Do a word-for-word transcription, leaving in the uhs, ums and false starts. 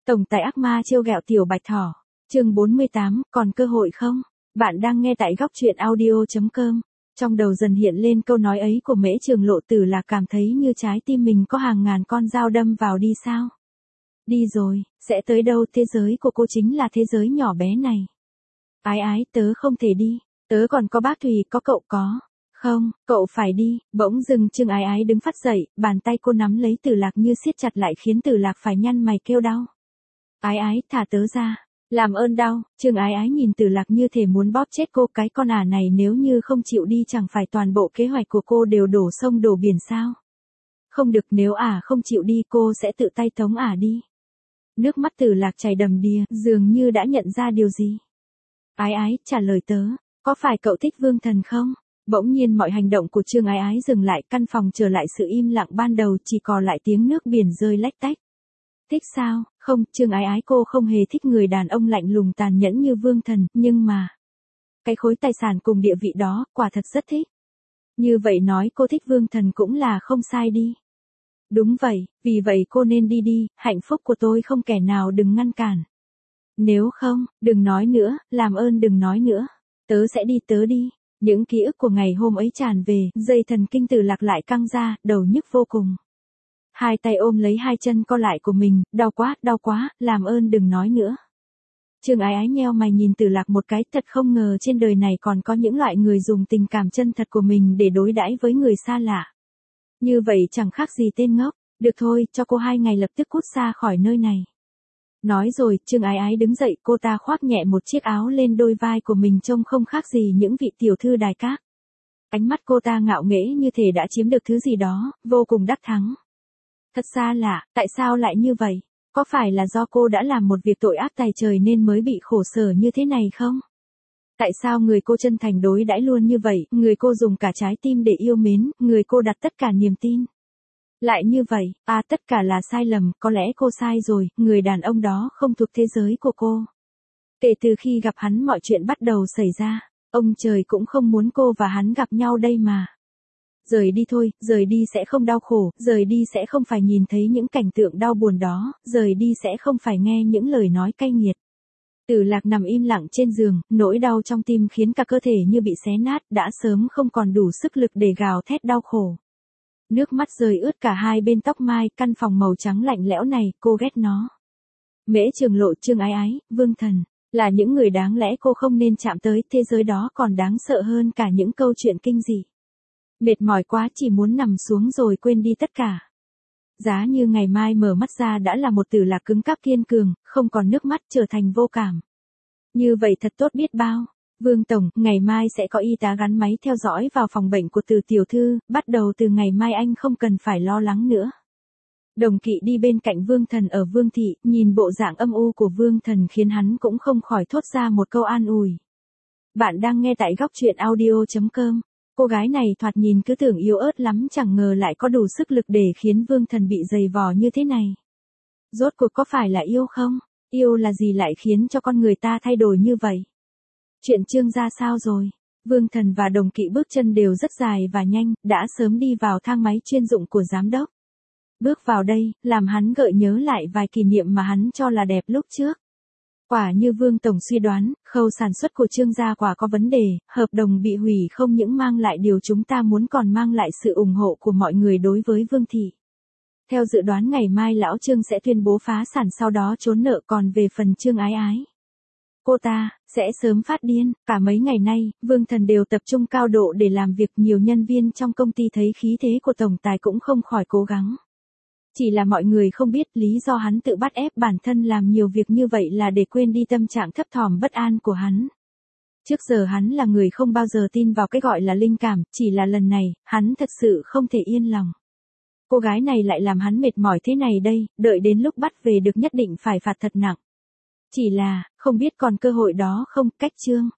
Tổng tài ác ma trêu ghẹo tiểu bạch thỏ. Chương bốn mươi tám, còn cơ hội không? Bạn đang nghe tại góc truyện audio chấm com. Trong đầu dần hiện lên câu nói ấy của Mễ Trường Lộ Tử là cảm thấy như trái tim mình có hàng ngàn con dao đâm vào đi sao? Đi rồi, sẽ tới đâu? Thế giới của cô chính là thế giới nhỏ bé này. Ái ái, tớ không thể đi, tớ còn có bác Thùy, có cậu có. Không, cậu phải đi. Bỗng dưng Trương Ái Ái đứng phát dậy, bàn tay cô nắm lấy Tử Lạc như siết chặt lại khiến Tử Lạc phải nhăn mày kêu đau. Ái Ái, thả tớ ra. Làm ơn đau. Trương Ái Ái nhìn Tử Lạc như thể muốn bóp chết cô. Cái con ả này nếu như không chịu đi chẳng phải toàn bộ kế hoạch của cô đều đổ sông đổ biển sao? Không được, nếu ả không chịu đi cô sẽ tự tay tống ả đi. Nước mắt Tử Lạc chảy đầm đìa, dường như đã nhận ra điều gì. Ái Ái, trả lời tớ, có phải cậu thích Vương Thần không? Bỗng nhiên mọi hành động của Trương Ái Ái dừng lại, căn phòng trở lại sự im lặng ban đầu, chỉ còn lại tiếng nước biển rơi lách tách. Thích sao? Không, Trương Ái Ái cô không hề thích người đàn ông lạnh lùng tàn nhẫn như Vương Thần, nhưng mà cái khối tài sản cùng địa vị đó, quả thật rất thích. Như vậy nói cô thích Vương Thần cũng là không sai đi. Đúng vậy, vì vậy cô nên đi đi, hạnh phúc của tôi không kẻ nào đừng ngăn cản. Nếu không, đừng nói nữa, làm ơn đừng nói nữa. Tớ sẽ đi, tớ đi. Những ký ức của ngày hôm ấy tràn về, dây thần kinh Tử Lạc lại căng ra, đầu nhức vô cùng. Hai tay ôm lấy hai chân co lại của mình, đau quá, đau quá, làm ơn đừng nói nữa. Trương Ái Ái nheo mày nhìn Tử Lạc một cái, thật không ngờ trên đời này còn có những loại người dùng tình cảm chân thật của mình để đối đãi với người xa lạ. Như vậy chẳng khác gì tên ngốc. Được thôi, cho cô hai ngày lập tức cút xa khỏi nơi này. Nói rồi, Trương Ái Ái đứng dậy, cô ta khoác nhẹ một chiếc áo lên đôi vai của mình trông không khác gì những vị tiểu thư đài các. Ánh mắt cô ta ngạo nghễ như thể đã chiếm được thứ gì đó, vô cùng đắc thắng. Thật xa lạ, tại sao lại như vậy? Có phải là do cô đã làm một việc tội ác tày trời nên mới bị khổ sở như thế này không? Tại sao người cô chân thành đối đãi luôn như vậy, người cô dùng cả trái tim để yêu mến, người cô đặt tất cả niềm tin? Lại như vậy, à tất cả là sai lầm, có lẽ cô sai rồi, người đàn ông đó không thuộc thế giới của cô. Kể từ khi gặp hắn mọi chuyện bắt đầu xảy ra, ông trời cũng không muốn cô và hắn gặp nhau đây mà. Rời đi thôi, rời đi sẽ không đau khổ, rời đi sẽ không phải nhìn thấy những cảnh tượng đau buồn đó, rời đi sẽ không phải nghe những lời nói cay nghiệt. Tử Lạc nằm im lặng trên giường, nỗi đau trong tim khiến cả cơ thể như bị xé nát, đã sớm không còn đủ sức lực để gào thét đau khổ. Nước mắt rơi ướt cả hai bên tóc mai, căn phòng màu trắng lạnh lẽo này, cô ghét nó. Mễ Trường Lộ, Trương Ái Ái, Vương Thần, là những người đáng lẽ cô không nên chạm tới, thế giới đó còn đáng sợ hơn cả những câu chuyện kinh dị. Mệt mỏi quá chỉ muốn nằm xuống rồi quên đi tất cả. Giá như ngày mai mở mắt ra đã là một Tử Lạc cứng cáp kiên cường, không còn nước mắt trở thành vô cảm. Như vậy thật tốt biết bao. Vương Tổng, ngày mai sẽ có y tá gắn máy theo dõi vào phòng bệnh của Từ tiểu thư, bắt đầu từ ngày mai anh không cần phải lo lắng nữa. Đồng Kỵ đi bên cạnh Vương Thần ở Vương Thị, nhìn bộ dạng âm u của Vương Thần khiến hắn cũng không khỏi thốt ra một câu an ủi. Bạn đang nghe tại góc truyện audio chấm com. Cô gái này thoạt nhìn cứ tưởng yếu ớt lắm, chẳng ngờ lại có đủ sức lực để khiến Vương Thần bị dày vò như thế này. Rốt cuộc có phải là yêu không? Yêu là gì lại khiến cho con người ta thay đổi như vậy? Chuyện Trương ra sao rồi? Vương Thần và Đồng Kỵ bước chân đều rất dài và nhanh, đã sớm đi vào thang máy chuyên dụng của giám đốc. Bước vào đây, làm hắn gợi nhớ lại vài kỷ niệm mà hắn cho là đẹp lúc trước. Quả như Vương Tổng suy đoán, khâu sản xuất của Trương gia quả có vấn đề, hợp đồng bị hủy không những mang lại điều chúng ta muốn còn mang lại sự ủng hộ của mọi người đối với Vương Thị. Theo dự đoán ngày mai lão Trương sẽ tuyên bố phá sản sau đó trốn nợ, còn về phần Trương Ái Ái, cô ta sẽ sớm phát điên. Cả mấy ngày nay, Vương Thần đều tập trung cao độ để làm việc, nhiều nhân viên trong công ty thấy khí thế của tổng tài cũng không khỏi cố gắng. Chỉ là mọi người không biết lý do hắn tự bắt ép bản thân làm nhiều việc như vậy là để quên đi tâm trạng thấp thỏm bất an của hắn. Trước giờ hắn là người không bao giờ tin vào cái gọi là linh cảm, chỉ là lần này, hắn thật sự không thể yên lòng. Cô gái này lại làm hắn mệt mỏi thế này đây, đợi đến lúc bắt về được nhất định phải phạt thật nặng. Chỉ là, không biết còn cơ hội đó không, cách Trương